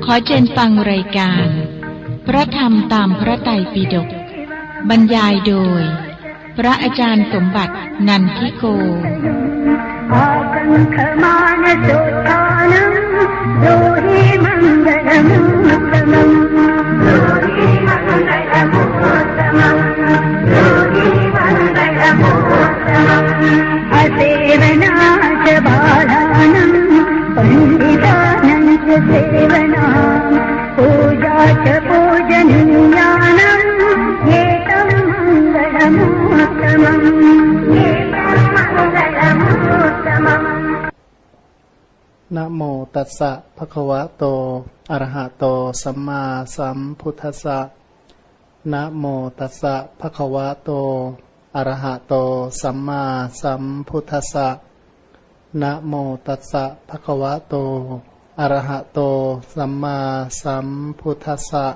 ขอเชิญฟังรายการพระธรรมตามพระไตรปิฎกบรรยายโดยพระอาจารย์สมบัตินันทิโก पूजा च पूजनीयानम् एतं मङ्गलमूर्तमम्นะโมตัสสะภะคะวะโตอะระหะโตสัมมาสัมพุทธัสสะนะโมตัสสะภะคะวะโตอะระหะโตสัมมาสัมพุทธัสสะนะโมตัสสะภะคะวะโตอะระหะโตสัมมาสัมพุทธัสสะ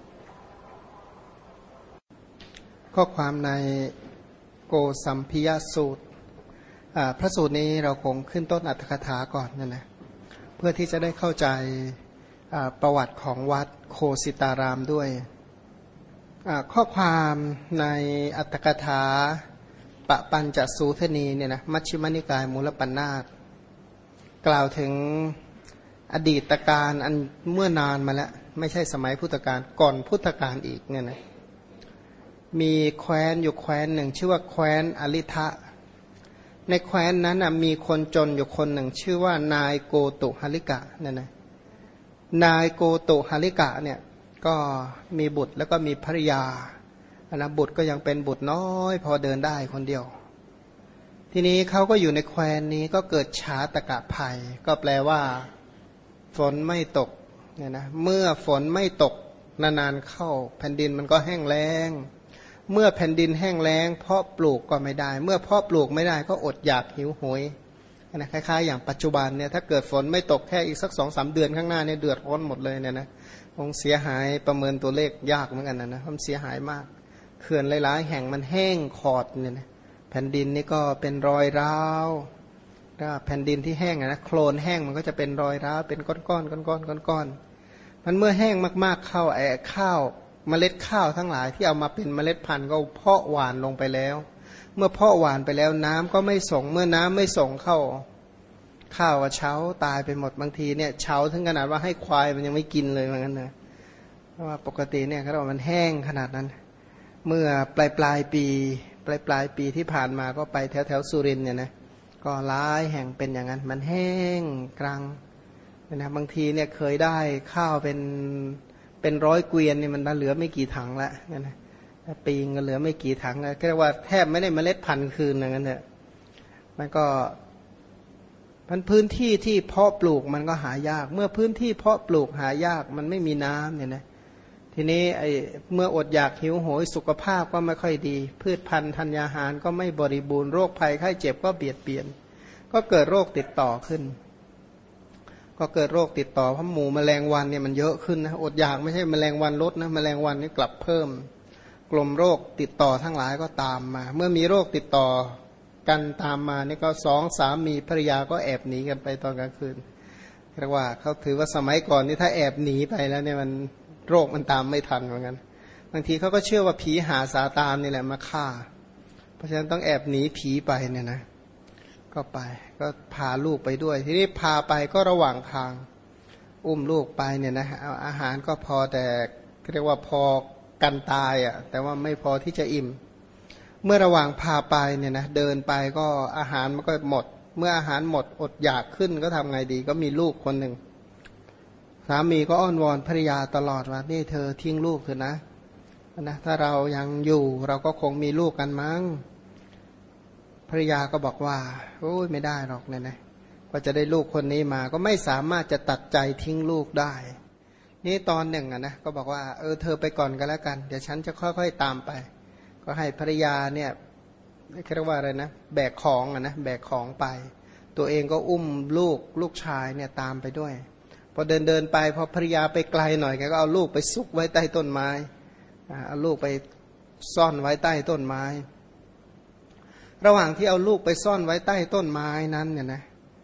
ข้อความในโกสัมภิยสูตรพระสูตรนี้เราคงขึ้นต้นอรรถกถาก่อนนะเพื่อที่จะได้เข้าใจประวัติของวัดโคสิตารามด้วยข้อความในอรรถกถาปปัญจสูทนีเนี่ยนะมัชฌิมนิกายมูลปัญนาตกล่าวถึงอดีตการอันเมื่อนานมาแล้วไม่ใช่สมัยพุทธกาลก่อนพุทธกาลอีกเนี่ยนะมีแคว้นอยู่แคว้นหนึ่งชื่อว่าแคว้นอลิทะในแคว้นนั้นมีคนจนอยู่คนหนึ่งชื่อว่านายโกตุหลิกะเนี่ยนะนายโกตุหลิกะเนี่ยก็มีบุตรแล้วก็มีภริยานะบุตรก็ยังเป็นบุตรน้อยพอเดินได้คนเดียวทีนี้เขาก็อยู่ในแคว้นนี้ก็เกิดฉาตกะภัยก็แปลว่าฝนไม่ตกเนี่ยนะเมื่อฝนไม่ตกนานๆเข้าแผ่นดินมันก็แห้งแล้งเมื่อแผ่นดินแห้งแล้งเพาะปลูกก็ไม่ได้เมื่อเพาะปลูกไม่ได้ก็อดอยากหิวโหยนะคล้ายๆอย่างปัจจุบันเนี่ยถ้าเกิดฝนไม่ตกแค่อีกสัก 2-3 เดือนข้างหน้าเนี่ยเดือดร้อนหมดเลยเนี่ยนะคงเสียหายประเมินตัวเลขยากเหมือนกันนะมันเสียหายมากเขื่อนหลายๆแห่งมันแห้งขอดเนี่ยนะแผ่นดินนี่ก็เป็นรอยร้าวถ้าแผ่นดินที่แห้งนะโคลนแห้งมันก็จะเป็นรอยร้าวเป็นก้อนๆมันเมื่อแห้งมากๆเข้าไอ้ข้าวเมล็ดข้าวทั้งหลายที่เอามาเป็นเมล็ดพันธุ์ก็เพาะหวานลงไปแล้วเมื่อเพาะหวานไปแล้วน้ำก็ไม่ส่งเมื่อน้ำไม่ส่งเข้าข้าวเฉาตายไปหมดบางทีเนี่ยเฉาถึงขนาดว่าให้ควายมันยังไม่กินเลยเหมือนกันนะเพราะว่าปกติเนี่ยเขาบอกมันแห้งขนาดนั้นเมื่อปลายปีที่ผ่านมาก็ไปแถวสุรินทร์เนี่ยนะก็หลายแห่งเป็นอย่างนั้นมันแห้งกรังนะบางทีเนี่ยเคยได้ข้าวเป็นร้อยเกวียนนี่มันเหลือไม่กี่ถังละนะปีงก็เหลือไม่กี่ถังแล้วก็เรียกว่าแทบไม่ได้เมล็ดพันธุ์คืนอย่างนั้นเนี่ยมันก็พื้นที่ที่เพาะปลูกมันก็หายากเมื่อพื้นที่เพาะปลูกหายากมันไม่มีน้ำเนี่ยนะทีนี้เมื่ออดอยากหิวโหยสุขภาพก็ไม่ค่อยดีพืชพันธุ์ธัญญาหารก็ไม่บริบูรณ์โรคภัยไข้เจ็บก็เบียดเบียนก็เกิดโรคติดต่อขึ้นก็เกิดโรคติดต่อเพราะหมู่แมลงวันเนี่ยมันเยอะขึ้นนะอดอยากไม่ใช่แมลงวันลดนะแมลงวันนี่กลับเพิ่มกลุ่มโรคติดต่อทั้งหลายก็ตามมาเมื่อมีโรคติดต่อกันตามมานี่ก็2 สามีภรรยาก็แอบหนีกันไปตอนกลางคืนเรียกว่าเขาถือว่าสมัยก่อนนี่ถ้าแอบหนีไปแล้วเนี่ยมันโรคมันตามไม่ทันเหมือนกันบางทีเขาก็เชื่อว่าผีหาสาตานนี่แหละมาฆ่าเพราะฉะนั้นต้องแอบหนีผีไปเนี่ยนะก็ไปก็พาลูกไปด้วยทีนี้พาไปก็ระหว่างทางอุ้มลูกไปเนี่ยนะเอาอาหารก็พอแต่เรียกว่าพอกันตายอ่ะแต่ว่าไม่พอที่จะอิ่มเมื่อระหว่างพาไปเนี่ยนะเดินไปก็อาหารมันก็หมดเมื่ออาหารหมดอดอยากขึ้นก็ทำไงดีก็มีลูกคนหนึ่งสามีก็อ้อนวอนภรรยาตลอดว่านี่เธอทิ้งลูกเถอะนะถ้าเรายังอยู่เราก็คงมีลูกกันมั้งภรรยาก็บอกว่าโอ้ยไม่ได้หรอกเนี่ยนะก็จะได้ลูกคนนี้มาก็ไม่สามารถจะตัดใจทิ้งลูกได้นี่ตอนหนึ่งนะก็บอกว่าเธอไปก่อนกันแล้วกันเดี๋ยวฉันจะค่อยๆตามไปก็ให้ภรรยาเนี่ยเรียกว่าอะไรนะแบกของนะแบกของไปตัวเองก็อุ้มลูกชายเนี่ยตามไปด้วยพอเดินไปพอภรรยาไปไกลหน่อยแกก็เอาลูกไปซุกไว้ใต้ต้นไม้เอาลูกไปซ่อนไว้ใต้ต้นไม้ระหว่างที่เอาลูกไปซ่อนไว้ใต้ต้นไม้นั้นเนี่ยนะ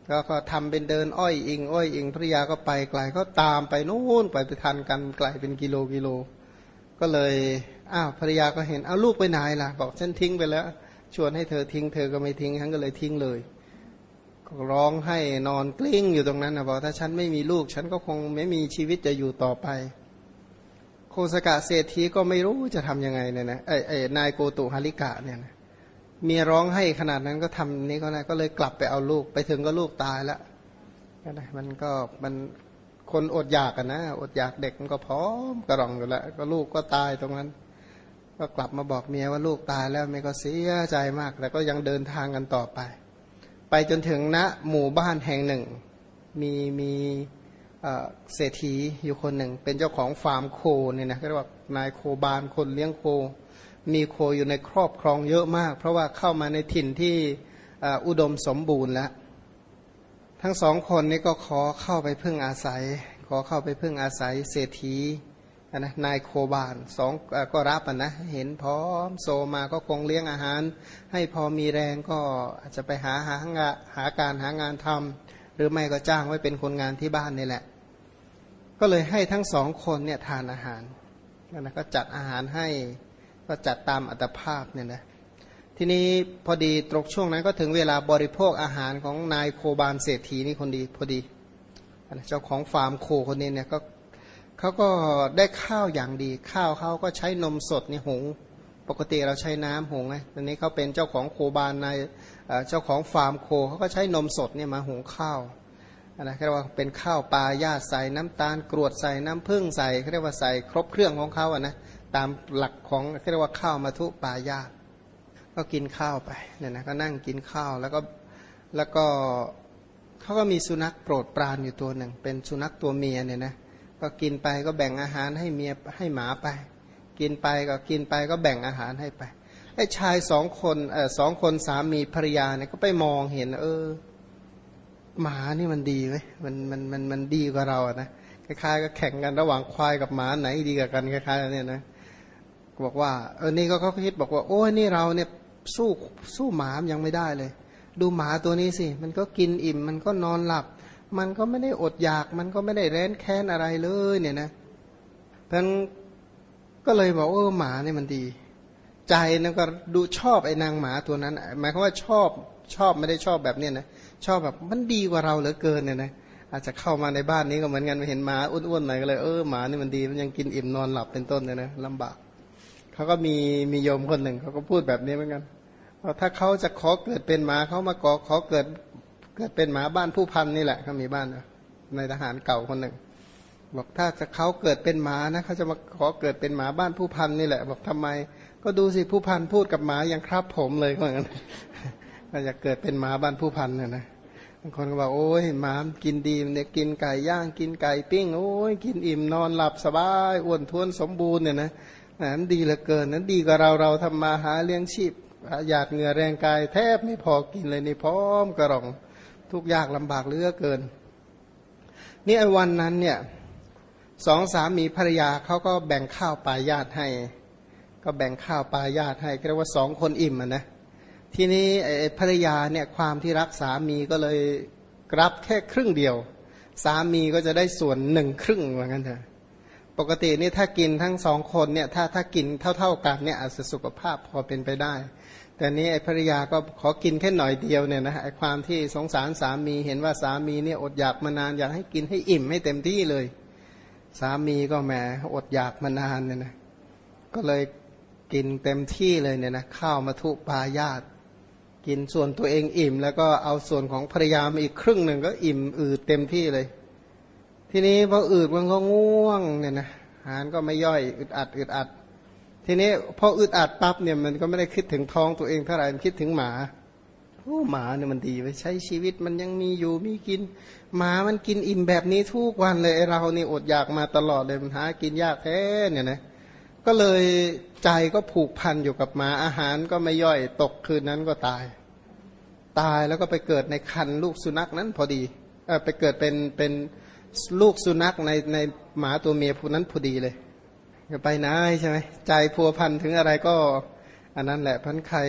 ก็ทำเป็นเดินอ้อยอิงภริยาก็ไปไกลก็ตามไปนู่นไปทันกันไกลเป็นกิโลก็เลยภริยาก็เห็นลูกไปไหนล่ะบอกฉันทิ้งไปแล้วชวนให้เธอทิ้งเธอก็ไม่ทิ้งฉันก็เลยทิ้งเลยก็ร้องให้นอนกลิ้งอยู่ตรงนั้นนะบอกถ้าฉันไม่มีลูกฉันก็คงไม่มีชีวิตจะอยู่ต่อไปโคสกะเศรษฐีก็ไม่รู้จะทำยังไงเนี่ยนะนายโกตุหาริกะเนี่ยนะเมียร้องให้ขนาดนั้นก็ทำนี้ก็เลยกลับไปเอาลูกไปถึงก็ลูกตายแล้วนะมันคนอดอยากกันนะอดอยากเด็กมันก็พร้อมกระรองอยู่แล้วก็ลูกก็ตายตรงนั้นก็กลับมาบอกเมียว่าลูกตายแล้วเมียก็เสียใจมากแต่ก็ยังเดินทางกันต่อไปจนถึงณหมู่บ้านแห่งหนึ่งมีเศรษฐีอยู่คนหนึ่งเป็นเจ้าของฟาร์มโคเนี่ยนะก็เรียกว่านายโคบาลคนเลี้ยงโคมีโคอยู่ในครอบครองเยอะมากเพราะว่าเข้ามาในถิ่นที่อุดมสมบูรณ์แล้วทั้งสองคนนี้ก็ขอเข้าไปพึ่งอาศัยเศรษฐีนะนายโคบาลก็รับนะเห็นพร้อมโซมาก็คงเลี้ยงอาหารให้พอมีแรงก็อาจจะไปหางานทำหรือไม่ก็จ้างไว้เป็นคนงานที่บ้านนี่แหละก็เลยให้ทั้งสองคนเนี่ยทานอาหารนะก็จัดอาหารให้ก็จัดตามอัตภาพเนี่ยนะทีนี้พอดีตรงช่วงนั้นก็ถึงเวลาบริโภคอาหารของนายโคบาลเศรษฐีนี่คนดีพอดีเจ้าของฟาร์มโคคนนี้เนี่ยเขาก็ได้ข้าวอย่างดีข้าวเขาก็ใช้นมสดนี่หุงปกติเราใช้น้ำหุงไงตอนนี้เขาเป็นเจ้าของโคบาลในเจ้าของฟาร์มโคเขาก็ใช้นมสดเนี่ยมาหุงข้าวนะเรียกว่าเป็นข้าวปลาย่าใส่น้ำตาลกรวดใส่น้ำผึ้งใส่เรียกว่าใส่ครบเครื่องของเขานะตามหลักของเรียกว่าข้าวมัทุปายาตก็กินข้าวไปเนี่ยนะก็นั่งกินข้าวแล้วก็เขาก็มีสุนัขโปรดปรานอยู่ตัวหนึ่งเป็นสุนัขตัวเมียเนี่ยนะก็กินไปก็แบ่งอาหารให้เมียให้หมาไปกินไปก็แบ่งอาหารให้ไปไอ้ชายสองคนสามีภรรยาเนี่ยก็ไปมองเห็นหมานี่มันดีเว้ยมันดีกว่าเราอะนะคล้ายๆก็แข่งกันระหว่างควายกับหมาไหนดีกว่ากันคล้ายๆเนี่ยนะบอกว่านี่ก็เขาคิดบอกว่าโอ้ยนี่เราเนี่ยสู้หมายังไม่ได้เลยดูหมาตัวนี้สิมันก็กินอิ่มมันก็นอนหลับมันก็ไม่ได้อดอยากมันก็ไม่ได้แร้นแค้นอะไรเลยเนี่ยนะเพราะฉะนั้นก็เลยบอกหมาเนี่ยมันดีใจนั่นก็ดูชอบไอ้นางหมาตัวนั้นหมายความว่าชอบไม่ได้ชอบแบบเนี้ยนะชอบแบบมันดีกว่าเราเหลือเกินเนี่ยนะอาจจะเข้ามาในบ้านนี้ก็เหมือนกันเห็นหมาอ้วนๆหน่อยก็เลยหมานี่มันดีมันยังกินอิ่มนอนหลับเป็นต้นเนี่ยนะลำบากเขาก็มีโยมคนหนึ่งเขาก็พูดแบบนี้เหมือนกันว่าถ้าเขาจะขอเกิดเป็นหมาเขามาขอเกิดเป็นหมาบ้านผู้พันนี่แหละเขามีบ้านในทหารเก่าคนหนึ่งบอกถ้าจะเขาเกิดเป็นหมานะเขาจะมาขอเกิดเป็นหมาบ้านผู้พันนี่แหละบอกทำไมก็ดูสิผู้พันพูดกับหมายังครับผมเลยเหมือนกันก็จะเกิดเป็นหมาบ้านผู้พันเนี่ยนะบางคนก็บอกโอ้ยหมากินดีเนี่ยกินไก่ย่างกินไก่ปิ้งโอ้ยกินอิ่มนอนหลับสบายอ้วนท้วนสมบูรณ์เนี่ยนะนั้นดีเหลือเกินนั้นดีกว่าเราทำมาหาเลี้ยงชีพหยาดเหงื่อแรงกายแทบไม่พอกินเลยนี่พร้อมกระรองทุกยากลำบากเหลือเกินนี่ไอ้วันนั้นเนี่ยสองสามีภรรยาเขาก็แบ่งข้าวปลายาตให้ก็แบ่งข้าวปลายาตให้เรียกว่า2 คนอิ่มนะทีนี้ไอ้ภรรยาเนี่ยความที่รักสามีก็เลยรับแค่ครึ่งเดียวสามีก็จะได้ส่วน1 ครึ่งว่างั้นเถอะปกตินี่ถ้ากินทั้ง2 คนเนี่ยถ้ากินเท่ากันเนี่ยอาจจะสุขภาพพอเป็นไปได้แต่นี้ไอ้ภรรยาก็ขอกินแค่หน่อยเดียวเนี่ยนะไอ้ความที่สงสารสามีเห็นว่าสามีเนี่ยอดอยากมานานอยากให้กินให้อิ่มให้เต็มที่เลยสามีก็แหมอดอยากมานานเนี่ยนะก็เลยกินเต็มที่เลยเนี่ยนะข้าวมัทุปายาตกินส่วนตัวเองอิ่มแล้วก็เอาส่วนของภรรยามาอีกครึ่งหนึ่งก็อิ่มอืดเต็มที่เลยทีนี้พออืดมันก็ง่วงเนี่ยนะอาหารก็ไม่ย่อยอึดอัดทีนี้พออึดอัดปั๊บเนี่ยมันก็ไม่ได้คิดถึงท้องตัวเองเท่าไหร่มันคิดถึงหมาหมาเนี่ยมันดีไปใช้ชีวิตมันยังมีอยู่มีกินหมามันกินอิ่มแบบนี้ทุกวันเลยเรานี่อดอยากมาตลอดเลยมันหากินยากแท้เนี่ยนะก็เลยใจก็ผูกพันอยู่กับหมาอาหารก็ไม่ย่อยตกคืนนั้นก็ตายแล้วก็ไปเกิดในครรภ์ลูกสุนัขนั้นพอดีไปเกิดเป็นลูกสุนัขในหมาตัวเมียผู้นั้นพอดีเลยไปไหนใช่ไหมใจพัวพันถึงอะไรก็อันนั้นแหละพันใคร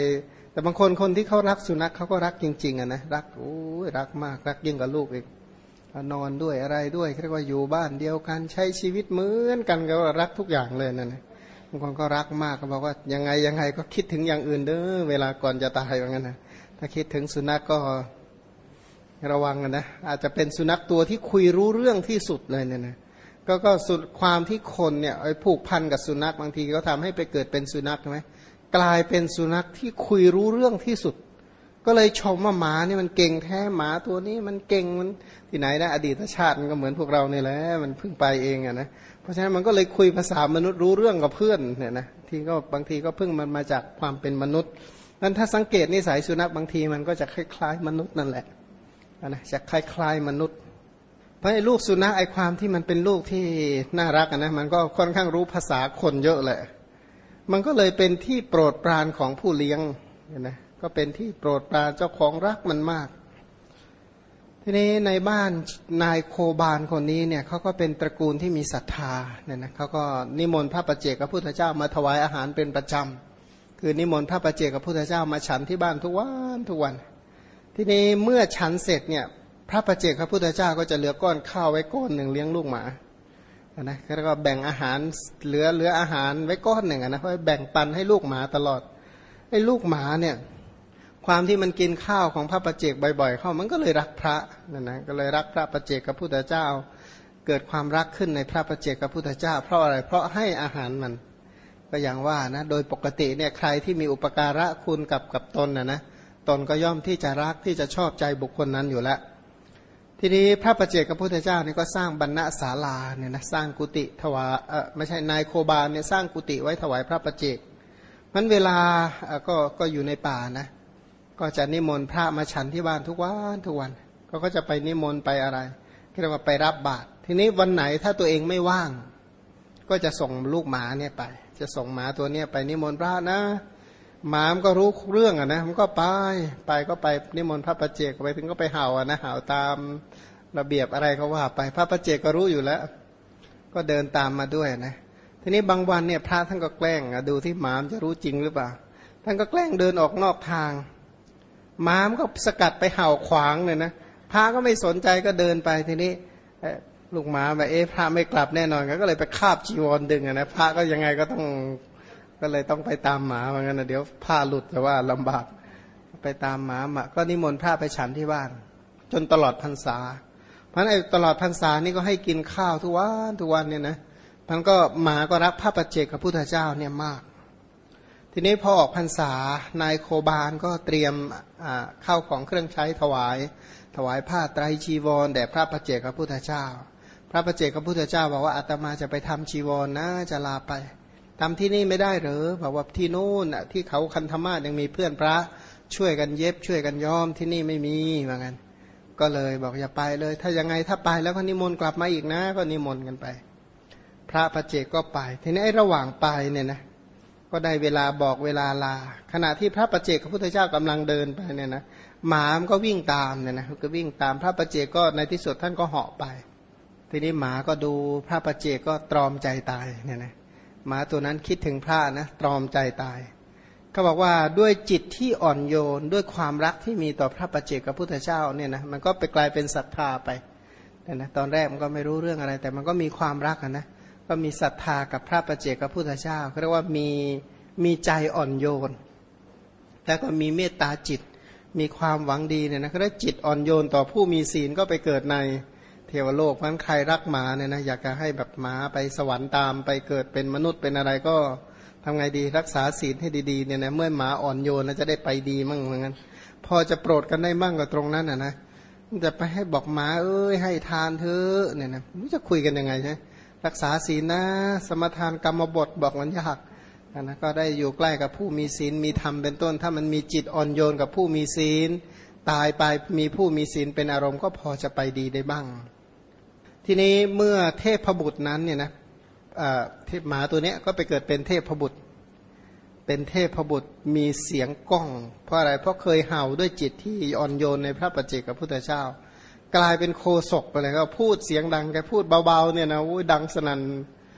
แต่บางคนที่เขารักสุนัขเขาก็รักจริงๆนะรักโอ้ยรักมากรักยิ่งกว่าลูกอีกนอนด้วยอะไรด้วยเรียกว่าอยู่บ้านเดียวกันใช้ชีวิตเหมือนกันก็รักทุกอย่างเลยนั่นนะบางคนก็รักมากก็บอกว่ายังไงก็คิดถึงอย่างอื่นเด้อเวลาก่อนจะตายว่างั้นนะถ้าคิดถึงสุนัขก็ระวังนะอาจจะเป็นสุนัขตัวที่คุยรู้เรื่องที่สุดเลยเนี่ยนะก็สุดความที่คนเนี่ยผูกพันกับสุนัขบางทีก็ทำให้ไปเกิดเป็นสุนัขใช่ไหมกลายเป็นสุนัขที่คุยรู้เรื่องที่สุดก็เลยชมว่าหมานี่มันเก่งแท้หมาตัวนี้มันเก่งมันที่ไหนนะอดีตชาติมันก็เหมือนพวกเราเนี่ยแหละมันเพิ่งไปเองอะนะเพราะฉะนั้นมันก็เลยคุยภาษามนุษย์รู้เรื่องกับเพื่อนเนี่ยนะที่ก็บางทีก็เพิ่งมันมาจากความเป็นมนุษย์นั้นถ้าสังเกตนิสัยสุนัขบางทีมันก็จะคล้ายๆมนุษย์นั่นแหละนะจะคล้ายๆมนุษย์เพราะไอ้ลูกสุนัขไอ้ความที่มันเป็นลูกที่น่ารักนะมันก็ค่อนข้างรู้ภาษาคนเยอะแหละมันก็เลยเป็นที่โปรดปรานของผู้เลี้ยงนะก็เป็นที่โปรดปรานเจ้าของรักมันมากทีนี้ในบ้านนายโคบาลคนนี้เนี่ยเขาก็เป็นตระกูลที่มีศรัทธาเนี่ยนะเขาก็นิมนต์พระปัจเจกพระพุทธเจ้ามาถวายอาหารเป็นประจำคือนิมนต์พระปัจเจกพระพุทธเจ้ามาฉันที่บ้านทุกวันทีนี้เมื่อฉันเสร็จเนี่ยพระปัจเจกพระพุทธเจ้าก็จะเหลือก้อนข้าวไว้ก้อนหนึ่งเลี้ยงลูกหมานะแล้วก็แบ่งอาหารเหลืออาหารไว้ก้อนหนึ่งนะเพื่อแบ่งปันให้ลูกหมาตลอดไอ้ลูกหมาเนี่ยความที่มันกินข้าวของพระปัจเจกบ่อยๆเข้ามันก็เลยรักพระนั่นนะก็เลยรักพระปัจเจกพระพุทธเจ้าเกิดความรักขึ้นในพระปัจเจกพระพุทธเจ้าเพราะอะไรเพราะให้อาหารมันก็อย่างว่านะโดยปกติเนี่ยใครที่มีอุปการะคุณกับตนนะตนก็ย่อมที่จะรักที่จะชอบใจบุคคลนั้นอยู่แล้วทีนี้พระปัจเจกพระพุทธเจ้านี่ก็สร้างบรรณศาลาเนี่ยนะสร้างกุฏิถวายไม่ใช่นายโคบาลเนี่ยสร้างกุฏิไว้ถวายพระปัจเจกมันเวลาก็อยู่ในป่านะก็จะนิมนต์พระมาฉันที่บ้านทุกวันก็จะไปนิมนต์ไปอะไรเรียกว่าไปรับบาตรทีนี้วันไหนถ้าตัวเองไม่ว่างก็จะส่งลูกหมาเนี่ยไปจะส่งหมาตัวเนี้ยไปนิมนต์พระนะหมามันก็รู้เรื่องอ่ะนะมันก็ไปนิมนต์พระปัจเจกไปถึงก็ไปเห่าอ่ะนะเห่าตามระเบียบอะไรเขาว่าไปพระปัจเจกก็รู้อยู่แล้วก็เดินตามมาด้วยนะทีนี้บางวันเนี่ยพระท่านก็แกล้งดูที่หมาจะรู้จริงหรือเปล่าท่านก็แกล้งเดินออกนอกทางหมามันก็สกัดไปเห่าขวางเลยนะพระก็ไม่สนใจก็เดินไปทีนี้ลูกหมาแบบพระไม่กลับแน่นอนก็เลยไปคาบจีวรดึงนะพระก็ยังไงก็เลยต้องไปตามหมาเหมือนกันนะเดี๋ยวผ้าหลุดแต่ว่าลำบากไปตามหมาก็นิมนต์พระไปฉันที่บ้านจนตลอดพรรษาเพราะฉะนั้นตลอดพรรษานี่ก็ให้กินข้าวทุกวันเนี่ยนะมันก็หมาก็รักพระปัจเจกพระพุทธเจ้าเนี่ยมากทีนี้พอออกพรรษานายโคบาลก็เตรียมข้าวของเครื่องใช้ถวายผ้าไตรจีวรแด่พระปัจเจกพระพุทธเจ้าพระปัจเจกพระพุทธเจ้าบอกว่าอาตมาจะไปทำจีวรนะจะลาไปทำที่นี่ไม่ได้หรือบอกว่าที่นู่นที่เขาคันธมาศยังมีเพื่อนพระช่วยกันเย็บช่วยกันย้อมที่นี่ไม่มีว่างั้นก็เลยบอกอย่าไปเลยถ้ายังไงถ้าไปแล้วก็นิมนต์กลับมาอีกนะก็นิมนต์กันไปพระปัจเจกก็ไปทีนี้ไอ้ระหว่างไปเนี่ยนะก็ได้เวลาบอกเวลาลาขณะที่พระปัจเจกพระพุทธเจ้ากำลังเดินไปเนี่ยนะหมามันก็วิ่งตามเนี่ยนะก็วิ่งตามพระปัจเจกก็ในที่สุดท่านก็เหาะไปทีนี้หมาก็ดูพระปัจเจกก็ตรอมใจตายเนี่ยนะหมาตัวนั้นคิดถึงพระนะตรอมใจตายเขาบอกว่าด้วยจิตที่อ่อนโยนด้วยความรักที่มีต่อพระปัจเจกพระพุทธเจ้าเนี่ยนะมันก็ไปกลายเป็นศรัทธาไปนะตอนแรกมันก็ไม่รู้เรื่องอะไรแต่มันก็มีความรักนะก็มีศรัทธากับพระปัจเจกพระพุทธเจ้าเขาเรียกว่ามีใจอ่อนโยนแล้วก็มีเมตตาจิตมีความหวังดีเนี่ยนะเขาได้จิตอ่อนโยนต่อผู้มีศีลก็ไปเกิดในเทวโลกเพราะฉะนั้นใครรักหมาเนี่ยนะอยากจะให้แบบหมาไปสวรรค์ตามไปเกิดเป็นมนุษย์เป็นอะไรก็ทำไงดีรักษาศีลให้ดีๆเนี่ยนะเมื่อหมาอ่อนโยนแล้วจะได้ไปดีมั่งเหมือนกันพอจะโปรดกันได้มั่งก็ตรงนั้นนะจะไปให้บอกหมาให้ทานเถอะเนี่ยนะไม่รู้จะคุยกันยังไงใช่รักษาศีลนะสมทานกรรมบทบอกมันยากนะก็ได้อยู่ใกล้กับผู้มีศีลมีธรรมเป็นต้นถ้ามันมีจิตอ่อนโยนกับผู้มีศีลตายไปมีผู้มีศีลเป็นอารมณ์ก็พอจะไปดีได้บ้างทีนี้เมื่อเทพบุตรนั้นเนี่ยนะเทพหมาตัวนี้ก็ไปเกิดเป็นเทพบุตรเป็นเทพบุตรมีเสียงก้องเพราะอะไรเพราะเคยเห่าด้วยจิตที่อ่อนโยนในพระปัจเจกพุทธเจ้ากลายเป็นโคศกไปเลยก็พูดเสียงดังแกพูดเบาๆเนี่ยนะดังสนั่น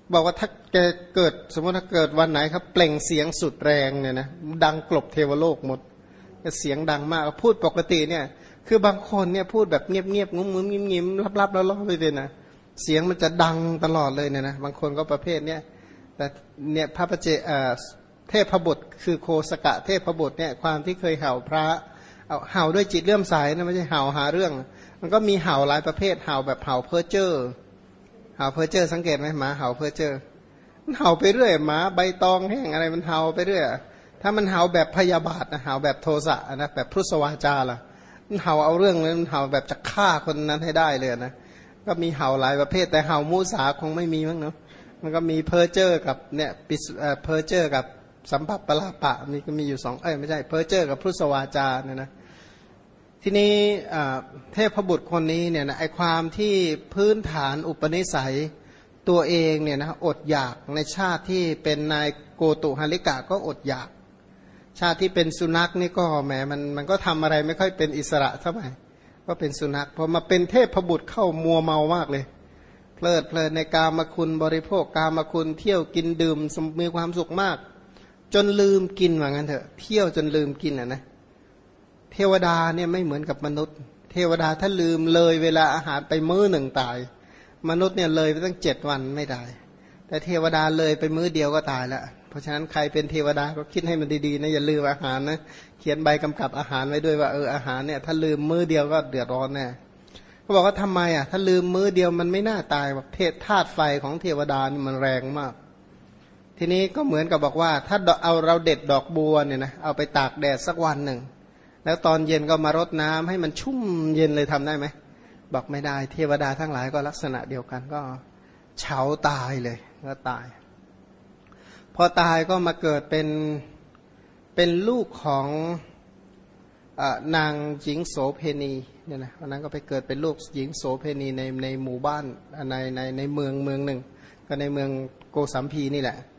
บอกว่าถ้าแกเกิดสมมติถ้าเกิดวันไหนครับเปล่งเสียงสุดแรงเนี่ยนะดังกลบเทวโลกหมดเสียงดังมากพูดปกติเนี่ยคือบางคนเนี่ยพูดแบบเงียบๆงุ้มๆงิมๆลับๆแล้วๆไปเลยนะเสียงมันจะดังตลอดเลยเนี่ยนะบางคนก็ประเภทเนี้ยแต่เนี่ยพระประเจเทพบุตรคือโคสกะเทพบุตรเนี่ยความที่เคยเห่าพระเอาเห่าด้วยจิตเลื่อมใสนะไม่ใช่เห่าหาเรื่องมันก็มีเห่าหลายประเภทเห่าแบบเห่าเพ้อเจ้อเห่าเพ้อเจ้อสังเกตไหมหมาเห่าเพ้อเจ้อมันเห่าไปเรื่อยหมาใบตองแห้งอะไรมันเห่าไปเรื่อยถ้ามันเห่าแบบพยาบาทนะเห่าแบบโทสะนะแบบพุทธวาจาล่ะมันเห่าเอาเรื่องเลยมันเห่าแบบจะฆ่าคนนั้นให้ได้เลยนะก็มีเห่าหลายประเภทแต่เห่ามุสาคงไม่มีมั้งเนาะมันก็มีเพ้อเจ้อกับเนี่ยเพ้อเจ้อกับสัมผัสปลาปะมีก็มีอยู่สองไม่ใช่เพ้อเจ้อกับพุทธวาจาเนี่ยนะทีนี้เทพบุตรคนนี้เนี่ยนะไอความที่พื้นฐานอุปนิสัยตัวเองเนี่ยนะอดอยากในชาติที่เป็นนายโกตุหริกะก็อดอยากชาติที่เป็นสุนัขนี่ก็แหมมันก็ทำอะไรไม่ค่อยเป็นอิสระเท่าไหร่ก็เป็นสุนัขพอมาเป็นเทพบุตรเข้ามัวเมามากเลยเพลิดเพลินในกามคุณบริโภคกามคุณเที่ยวกินดื่มมีความสุขมากจนลืมกินว่างั้นเถอะเที่ยวจนลืมกินนะเทวดาเนี่ยไม่เหมือนกับมนุษย์เทวดาถ้าลืมเลยเวลาอาหารไปมื้อหนึ่งตายมนุษย์เนี่ยเลยไปตั้ง7 วันไม่ได้แต่เทวดาเลยไปมื้อเดียวก็ตายแล้วเพราะฉะนั้นใครเป็นเทวดาก็คิดให้มันดีๆนะอย่าลืมอาหารนะเขียนใบกำกับอาหารไว้ด้วยว่าอาหารเนี่ยถ้าลืมมื้อเดียวก็เดือดร้อนแน่เขาบอกว่าทำไมถ้าลืมมื้อเดียวมันไม่น่าตายบอกเทศธาตุไฟของเทวดานี่มันแรงมากทีนี้ก็เหมือนกับบอกว่าถ้าเอาเราเด็ดดอกบัวเนี่ยนะเอาไปตากแดดสักวันหนึ่งแล้วตอนเย็นก็มารดน้ำให้มันชุ่มเย็นเลยทำได้ไหมบอกไม่ได้เทวดาทั้งหลายก็ลักษณะเดียวกันก็เฉาตายเลยก็ตายพอตายก็มาเกิดเป็นลูกของนางหญิงโสเพณีเนี่ยนะวันนั้นก็ไปเกิดเป็นลูกหญิงโสเพณีในหมู่บ้านในเมืองหนึ่งก็ในเมืองโกสัมพีนี่แหละ